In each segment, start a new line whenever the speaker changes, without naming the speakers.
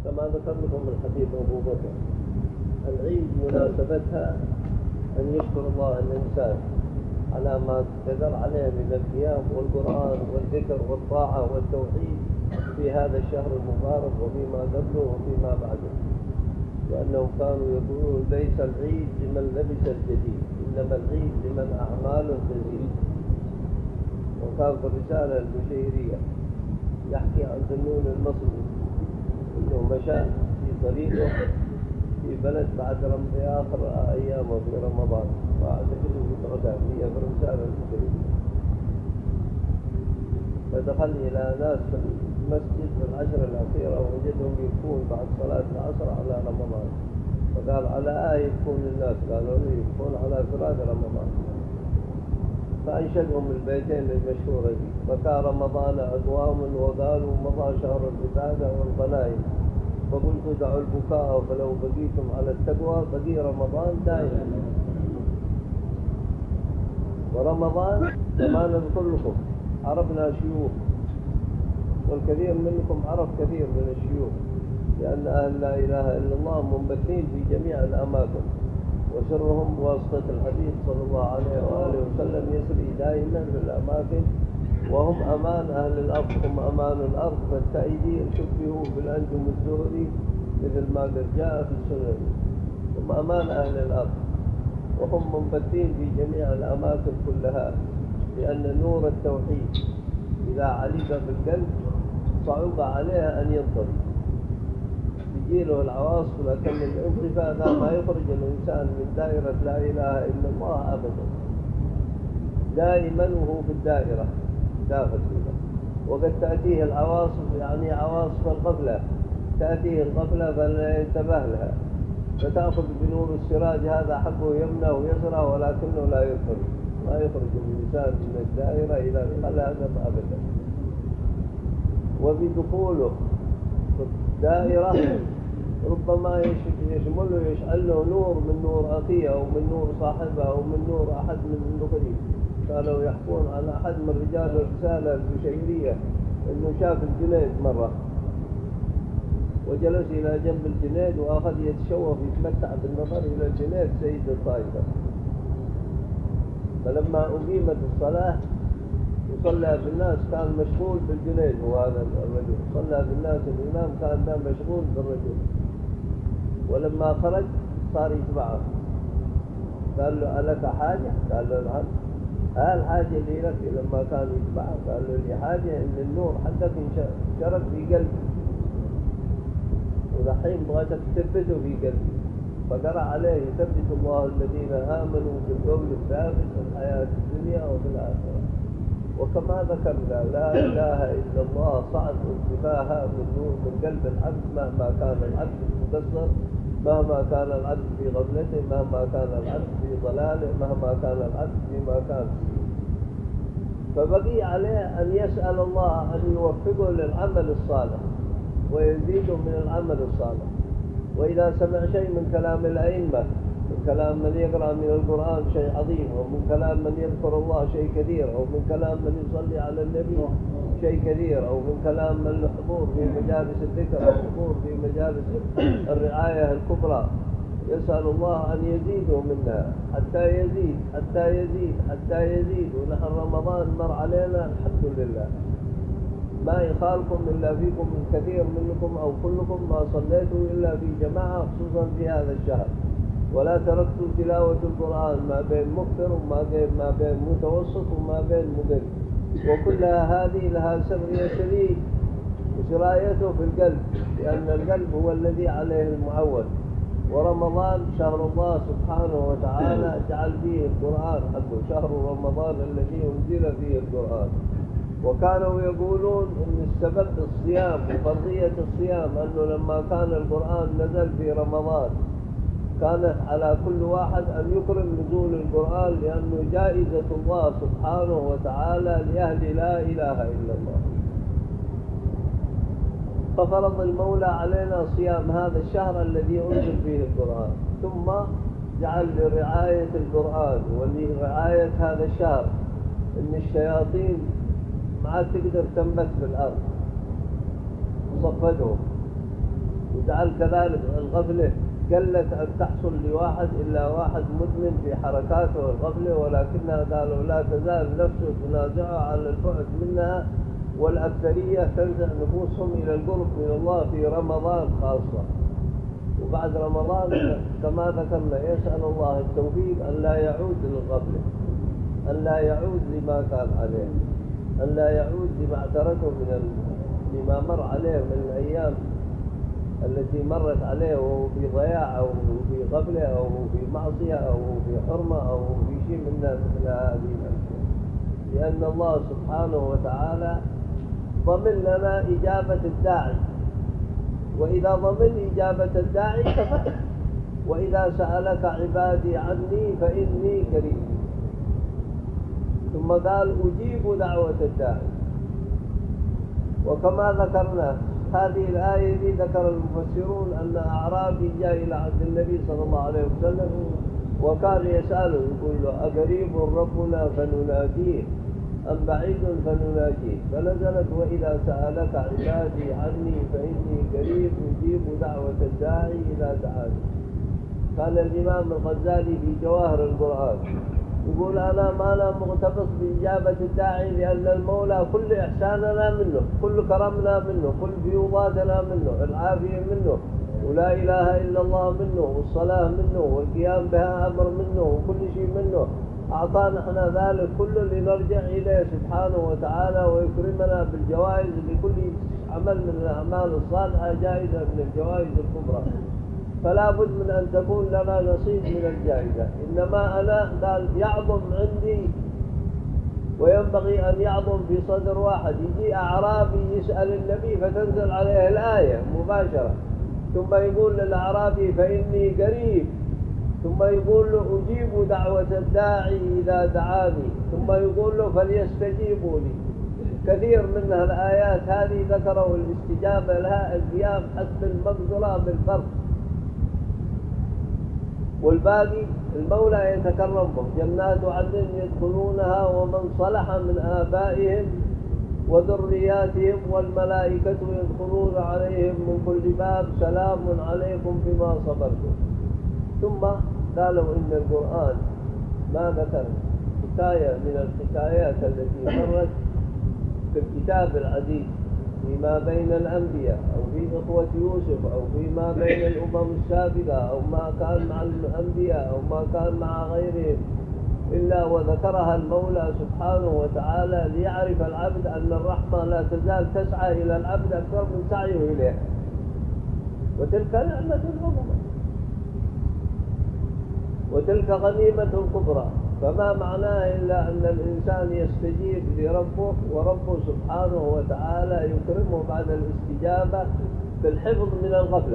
كما ذكر لكم الحديث أبو بكر، العيد مناسبتها أن يشكر الله الإنسان على ما قدر عليه من القيام والقرآن والذكر والطاعة والتوحيد في هذا الشهر المبارك وفيما قبله وفيما بعده، لأنهم كانوا يقولون ليس العيد لمن لبس الجديد، إنما العيد لمن أعماله تزيد. وكان في الرسالة البشيرية يحكي عن ذنون المصري إنه مشى في طريقه في بلد بعد في آخر أيامه في رمضان، وأعتقد في بغداد، هي في الرسالة البشيرية، فدخل إلى ناس في المسجد في العشر الأخيرة ووجدهم يبكون بعد صلاة العصر على رمضان، فقال على آية يبكون الناس؟ قالوا له يبكون على فراق رمضان، فأنشدهم البيتين المشهورة دي: بكى رمضان أقوام وقالوا مضى شهر العبادة والغنائم، فقلت دعوا البكاء فلو بقيتم على التقوى بقي رمضان دائما. ورمضان كما نذكر لكم عرفنا شيوخ، والكثير منكم عرف كثير من الشيوخ، لأن أهل لا إله إلا الله منبثين في جميع الأماكن، وسرهم بواسطة الحبيب صلى الله عليه وآله وسلم يسري دائما في الأماكن، وهم أمان أهل الأرض، هم أمان الأرض، فالتائبين شبهوا بالأنجم الزهري مثل ما قد جاء في السنن، هم أمان أهل الأرض، وهم منبثين في جميع الأماكن كلها، لأن نور التوحيد إذا علق في القلب صعب عليها أن ينطفئ، تجيله العواصف، لكن الانطفاء ذا ما يخرج الإنسان من دائرة لا إله إلا الله أبدا، دائما وهو في الدائرة داخل فيها. وقد تأتيه العواصف، يعني عواصف الغفلة، تأتيه الغفلة فلا ينتبه لها، فتأخذ بنور السراج هذا حقه يمنى ويسرى، ولكنه لا يخرج، ما يخرج الإنسان من الدائرة إلى الخلأ أبدا. وبدخوله في الدائرة ربما يشمله يشعل له نور من نور أخيه أو من نور صاحبه أو من نور أحد من النخرين. كانوا يحكون عن أحد من رجال الرسالة البشيرية أنه شاف الجنيد مرة، وجلس إلى جنب الجنيد وأخذ يتشوف يتمتع بالنظر إلى الجنيد سيد الطائفة. فلما أقيمت الصلاة وصلى بالناس كان مشغول بالجنيد، وهذا الرجل صلى بالناس، الإمام كان مشغول بالرجل، ولما خرج صار يتبعه، قال له ألك حاجة؟ قال له نعم. الحاجة اللي لك لما كان يتبعه؟ قال له لي حاجة إن النور حقك انشرب في قلبي، ودحين بغيتك تثبته في قلبي. فقرأ عليه: يثبت الله الذين آمنوا بالقول الثابت في الحياة الدنيا وفي الآخرة. وكما ذكرنا لا إله إلا الله صعد انتفاها من نور من قلب العبد، مهما كان العبد مقصر، مهما كان العبد في غفلته، مهما كان العبد في ضلاله، مهما كان العبد فيما كان فيه. فبقي عليه أن يسأل الله أن يوفقه للعمل الصالح ويزيده من العمل الصالح. وإذا سمع شيء من كلام الأئمة، من كلام من يقرأ من القرآن شيء عظيم، أو من كلام من يذكر الله شيء كثير، أو من كلام من يصلي على النبي شيء كثير، أو من كلام من الحضور في مجالس الذكر أو الحضور في مجالس الرعاية الكبرى، يسأل الله أن يزيده منها حتى يزيد حتى يزيد حتى يزيد. ونحن رمضان مر علينا الحمد لله، ما يخالكم إلا فيكم من كثير منكم أو كلكم ما صليتوا إلا في جماعة، خصوصا في هذا الشهر، ولا تركتوا تلاوة القرآن ما بين مكثر وما بين متوسط وما بين مقل، وكلها هذه لها سر يسري وسرايته في القلب، لأن القلب هو الذي عليه المعول. ورمضان شهر الله سبحانه وتعالى جعل فيه القرآن حقه، شهر رمضان الذي أنزل فيه القرآن. وكانوا يقولون ان السبب الصيام وفرضية الصيام انه لما كان القرآن نزل في رمضان كانت على كل واحد ان يكرم نزول القرآن، لانه جائزة الله سبحانه وتعالى لأهل لا اله الا الله. ففرض المولى علينا صيام هذا الشهر الذي انزل فيه القرآن، ثم جعل لرعاية القرآن ولرعاية هذا الشهر ان الشياطين ما تقدر تنبت بالأرض، وصفدهم وجعل كذلك الغفلة قلت أن تحصل لواحد إلا واحد مدمن في حركاته الغفلة، ولكنها قالوا لا تزال نفسه تنازعه على البعد منها، والأكثرية تنزع نفوسهم إلى القرب من الله في رمضان خاصة. وبعد رمضان كما ذكرنا يسأل الله التوفيق أن لا يعود للغفلة، أن لا يعود لما كان عليه، أن لا يعود لما اعترته لما مر عليه من الأيام التي مرت عليه وهو في ضياع أو في غفلة أو في معصية أو في حرمة أو في شيء من مثل هذه الأشياء، لأن الله سبحانه وتعالى ضمن لنا إجابة الداعي، وإذا ضمن إجابة الداعي كفى. وإذا سألك عبادي عني فإني قريب، ثم قال أجيب دعوة الداعي. وكما ذكرنا هذه الآية دي ذكر المفسرون أن أعرابي جاء إلى عبد النبي صلى الله عليه وسلم وكان يسأله يقول له أقريب ربنا فنناديه أم بعيد فنناجيه؟ فنزلت وإذا سألك عبادي عني فإني قريب أجيب دعوة الداعي إذا دعاني. كان الإمام الغزالي في جواهر القرآن يقول ما أنا مغتبط بإجابة الداعي، لأن المولى كل إحساننا منه، كل كرمنا منه، كل فيوضاتنا منه، العافية منه، ولا إله إلا الله منه، والصلاة منه، والقيام بها أمر منه، وكل شيء منه. أعطانا احنا ذلك كله لنرجع إليه سبحانه وتعالى ويكرمنا بالجوائز لكل عمل من الأعمال الصالحة جائزة من الجوائز الكبرى، فلا بد من أن تكون لنا نصيب من الجائزة. إنما أنا قال يعظم عندي وينبغي أن يعظم في صدر واحد. يجي أعرابي يسأل النبي فتنزل عليه الآية مباشرة، ثم يقول للأعرابي فإني قريب، ثم يقول له أجيب دعوة الداعي إذا دعاني، ثم يقول له فليستجيبوا لي. كثير من الآيات هذه ذكروا الاستجابة لها القيام حسب المقدرة بالفرق، والباقي المولى يتكرم بهم. جنات عدن يدخلونها ومن صلح من آبائهم وذرياتهم والملائكة يدخلون عليهم من كل باب سلام عليكم بما صبرتم. ثم قالوا إن القرآن ما ذكر حكاية من الحكايات التي مرت في الكتاب العزيز فيما بين الأنبياء أو في إخوة يوسف أو فيما بين الأمم السابقة أو ما كان مع الأنبياء أو ما كان مع غيرهم، إلا وذكرها المولى سبحانه وتعالى ليعرف العبد أن الرحمة لا تزال تسعى إلى العبد أكثر من سعيه إليها، وتلك نعمة عظمى وتلك غنيمة كبرى. فما معناه إلا أن الإنسان يستجيب لربه، وربه سبحانه وتعالى يكرمه بعد الاستجابة بالحفظ من الغفلة.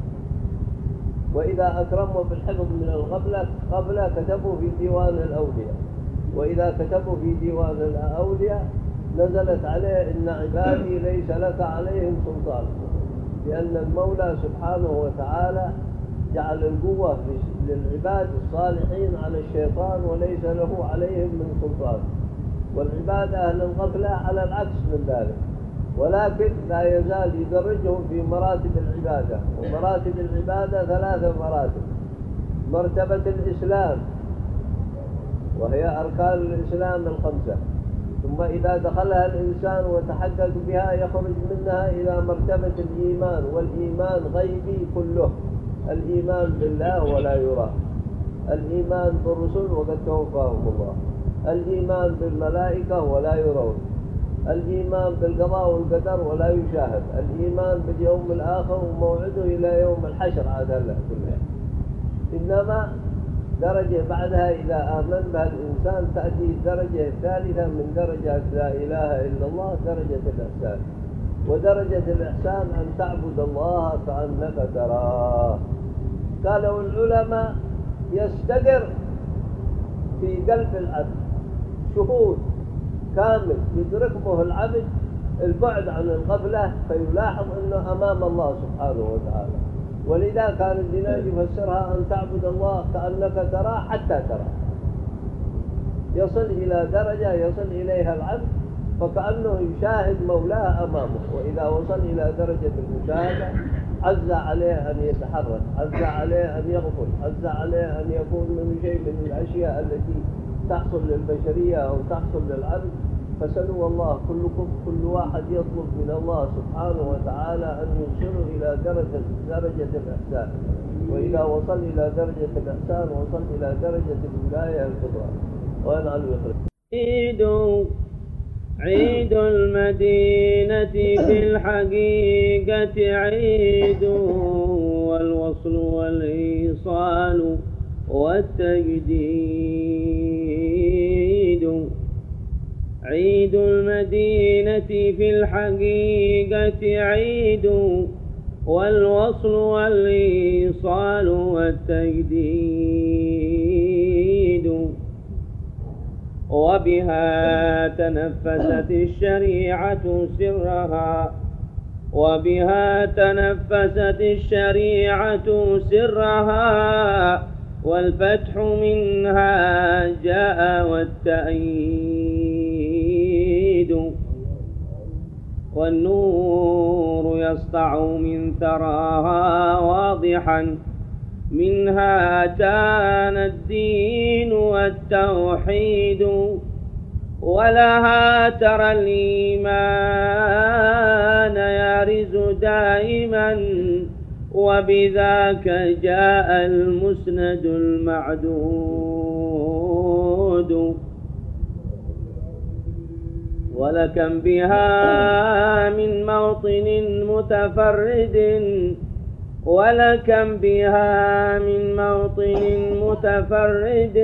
وإذا أكرمه بالحفظ من الغفلة قبل كتبوا في ديوان الأولياء، وإذا كتبوا في ديوان الأولياء نزلت عليه إن عبادي ليس لك عليهم سلطان، لأن المولى سبحانه وتعالى جعل القوة للعباد الصالحين على الشيطان وليس له عليهم من سلطان، والعباد أهل الغفلة على العكس من ذلك. ولكن لا يزال يدرجهم في مراتب العبادة، ومراتب العبادة 3 مراتب. مرتبة الإسلام وهي أركان الإسلام 5، ثم إذا دخلها الإنسان وتحقق بها يخرج منها إلى مرتبة الإيمان، والإيمان غيبي كله، الإيمان بالله ولا يرى، الإيمان بالرسل وقد توفاهم الله، الإيمان بالملائكة ولا يرون، الإيمان بالقضاء والقدر ولا يشاهد، الإيمان باليوم الآخر وموعده إلى يوم الحشر عاد الله كلها. إنما درجة بعدها إذا آمن بها الإنسان تأتي الدرجة الثالثة من درجات لا إله إلا الله، درجة الإحسان. ودرجة الإحسان أن تعبد الله كأنك تراه. قالوا العلماء يستقر في قلب العبد شهود كامل يدركه العبد البعد عن الغفلة، فيلاحظ أنه أمام الله سبحانه وتعالى. ولذا كان الدين يفسرها أن تعبد الله كأنك تراه حتى تراه. يصل إلى درجة يصل إليها العبد فكأنه يشاهد مولاه أمامه، وإذا وصل إلى درجة المشاهدة عز عليه أن يتحرك، عز عليه أن يغفل، عز عليه أن يكون من شيء من الأشياء التي تحصل للبشرية أو تحصل للعبد، فسلوا الله كل واحد يطلب من الله سبحانه وتعالى أن يوصله إلى درجة الإحسان، وإذا وصل إلى درجة الإحسان وصل إلى درجة الولاية الكبرى. وينعل يخرج.
عيد المدينة في الحقيقة عيد، والوصل والإيصال والتجديد. عيد المدينة في الحقيقة عيد، والوصل والإيصال والتجديد. وبها تنفست الشريعة سرها، وبها تنفست الشريعة سرها، والفتح منها جاء والتأييد. والنور يسطع من ثراها واضحا، منها كان الدين والتوحيد. ولها ترى الإيمان يارز دائما، وبذاك جاء المسند المعدود. ولكم بها من موطن متفرد، ولكم بها من موطن متفرد،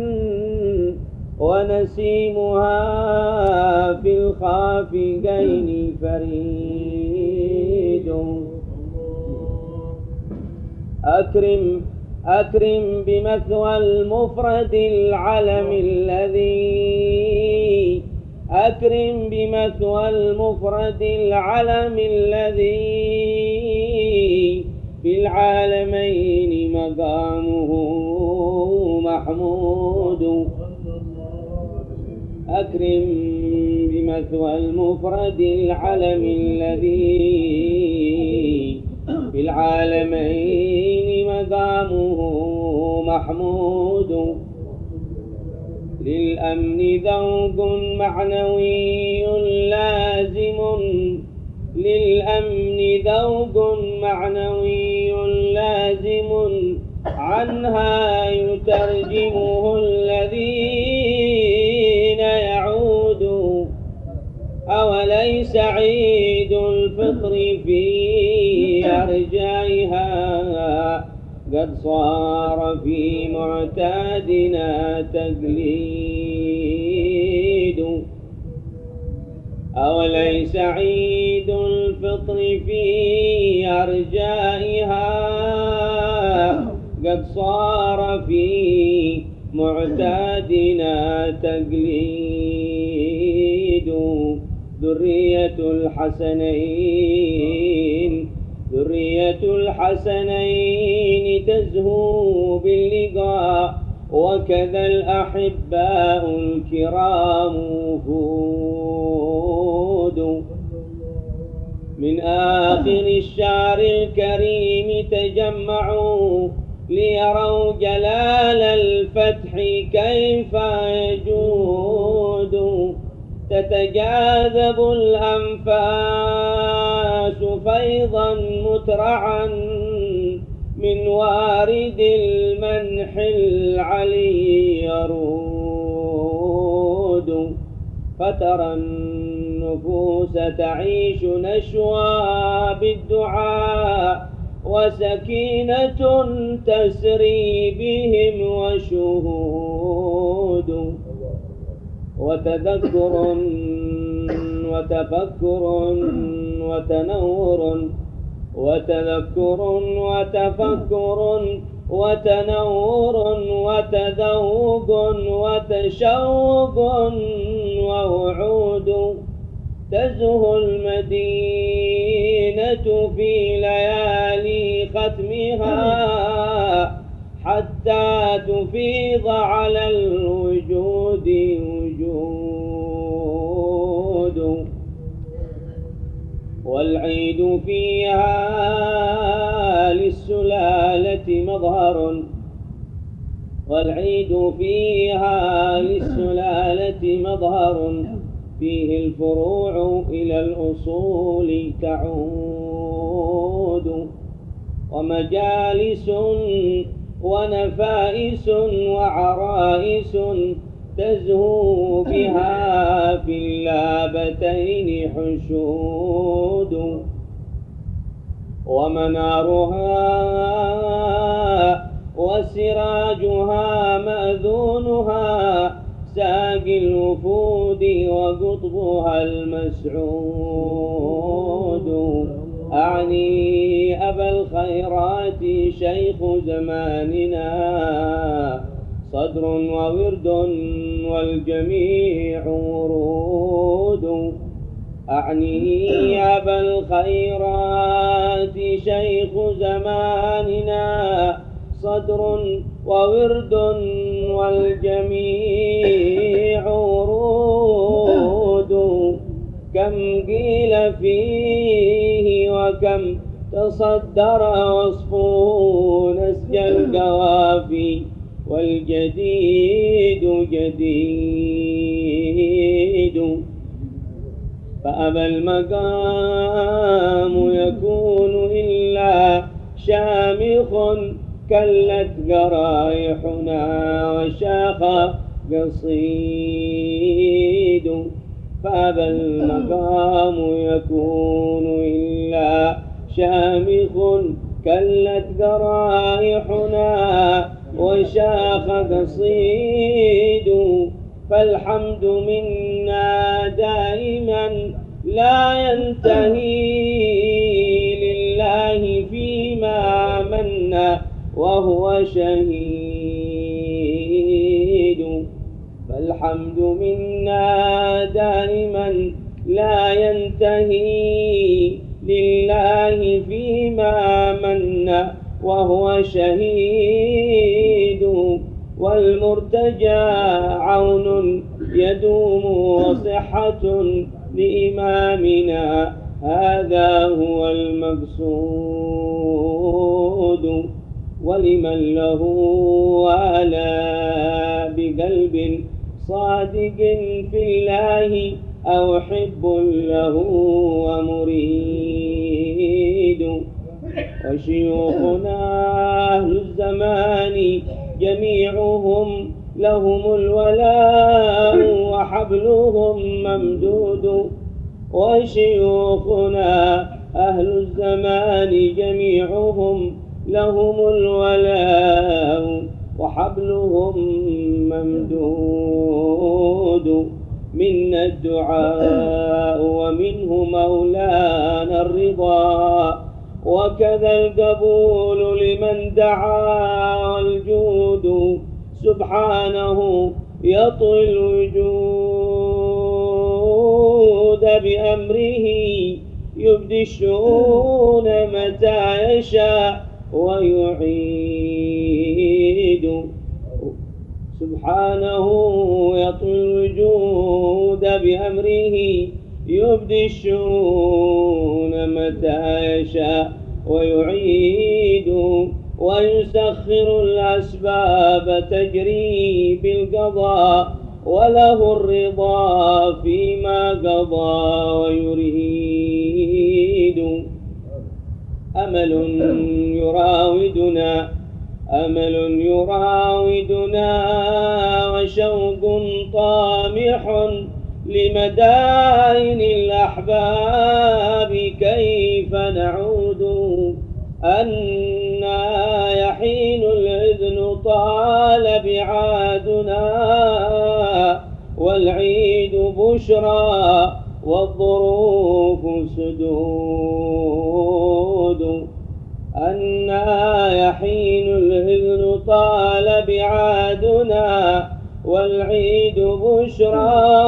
ونسيمها في الخافقين فريد. أكرم بمثوى المفرد العلم الذي، أكرم بمثوى المفرد العلم الذي في العالمين مقامه محمود. أكرم بمثوى المفرد العلم الذي في العالمين مقامه محمود. للأمن ذوق معنوي لازم، للأمن ذوق معنوي لازم، عنها يترجمه الذين يعودوا. أوليس عيد الفطر في أرجائها قد صار في معتادنا تقليد. أوليس عيد الفطر في أرجائها قد صار في معتادنا تقليد. ذرية الحسنين تزهو باللقاء، وكذا الأحباء الكرام وفود. من آخر الشهر الكريم تجمعوا ليروا جلال الفتح كيف يجود. تتجاذب الأنفاس فيضا مترعا من وارد المنح العلي يرود. فترى النفوس تعيش نشوى بالدعاء، وسكينة تسري بهم وشهود. وتذكر وتفكر وتنور، وتذكر وتفكر وتنور وتذوق وتشوق ووعود. تزهو المدينة في ليالي ختمها حتى تفيض على الوجود وجود. والعيد فيها والعيد فيها للسلالة مظهر فيه الفروع إلى الأصول تعود، ومجالس ونفائس وعرائس تزهو بها في اللابتين حشود، ومنارها وسراجها مأذونها ساقي الوفود وقطبها المسعود. أعني أبا الخيرات شيخ زماننا، صدر وورد والجميع ورود. أعني أبا الخيرات شيخ زماننا، صدر وورد والجميع ورود. كم قيل فيه وكم تصدر وصفه نسج القوافي، والجديد جديد. فأبى المقام يكون إلا شامخ، كلت قرايحنا وشاخ قصيد. فأبى المقام يكون إلا شامخ، كلت قرايحنا وشاخ قصيد. فالحمد منا دائما لا ينتهي لله فيما من وهو شهيد. فالحمد منا دائما لا ينتهي لله فيما من وهو شهيد. والمرتجى عون يدوم وصحة لإمامنا، هذا هو المقصود. ولمن له ولا بقلب صادق في الله، أو حب له ومريد. وشيوخنا أهل الزمان جميعهم لهم الولاء وحبلهم ممدود. وشيوخنا أهل الزمان جميعهم لهم الولاء وحبلهم ممدود. منا الدعاء ومنه مولانا الرضا، وكذا القبول لمن دعا. والجود سبحانه يطوي الوجود بأمره، يبدي الشؤون متى يشاء ويعيد. سبحانه يطوي الوجود بأمره، يبدي الشؤون متى يشاء ويعيد. ويسخر الأسباب تجري بالقضاء، وله الرضا فيما قضى ويريد. أمل يراودنا وشوق طامح لمدائن الأحباب، كيف نعود؟ أنا يحين الإذن طال بعادنا، والعيد بشرى والظروف سدود. أنا يحين الإذن طال بعادنا، والعيد بشرى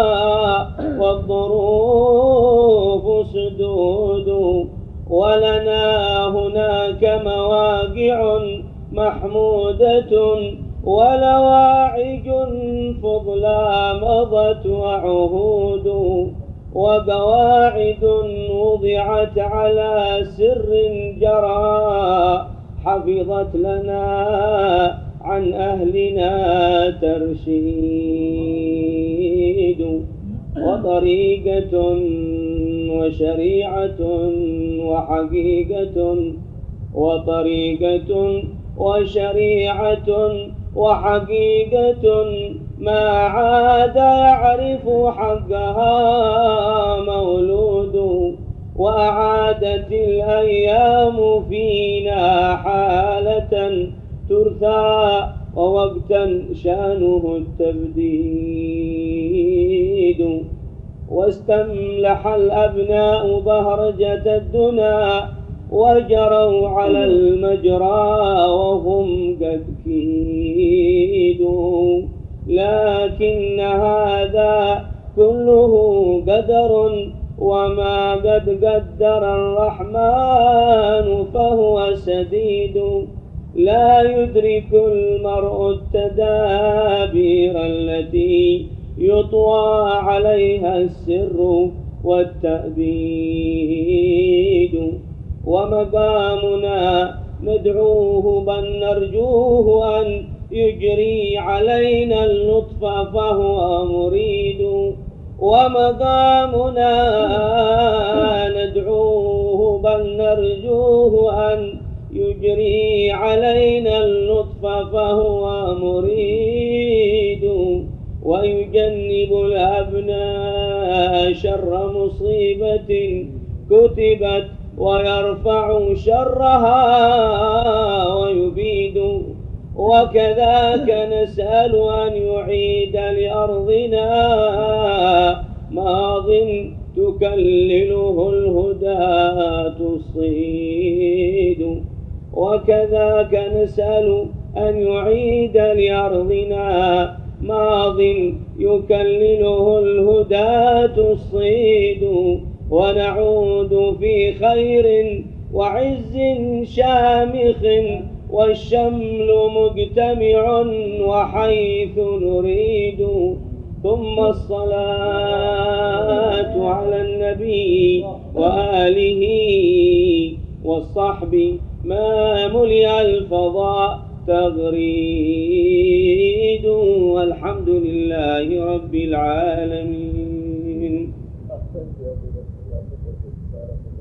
والظروف سدود. ولنا هناك مواقع محمودة، ولواعج فضلا مضت وعهود. وقواعد وضعت على سر جرى، حفظت لنا عن أهلنا ترشيد وطريقة وشريعة وحقيقة وطريقة وشريعة وحقيقة ما عاد يعرف حقها مولود وأعادت الأيام فينا حالة ترثى ووقتا شانه التبديد واستملح الأبناء بهرجة الدنا وجروا على المجرى وهم قد كيدوا لكن هذا كله قدر وما قد قدر الرحمن فهو سديد لا يدرك المرء التدابير التي يطوى عليها السر والتأبيد ومقامنا ندعوه بل نرجوه أن يجري علينا اللطف فهو مريد ومقامنا ندعوه بل نرجوه أن يجري علينا اللطف فهو مريد ويجنب الأبناء شر مصيبة كتبت ويرفع شرها ويبيد وكذاك نسأل أن يعيد لأرضنا ماض تكلله الهدى تصيد وكذاك نسأل أن يعيد لأرضنا ماض يكلله الهدى تصيد ونعود في خير وعز شامخ والشمل مجتمع وحيث نريد ثم الصلاة على النبي وآله والصحب ما ملئ الفضاء تغريد والحمد لله رب العالمين.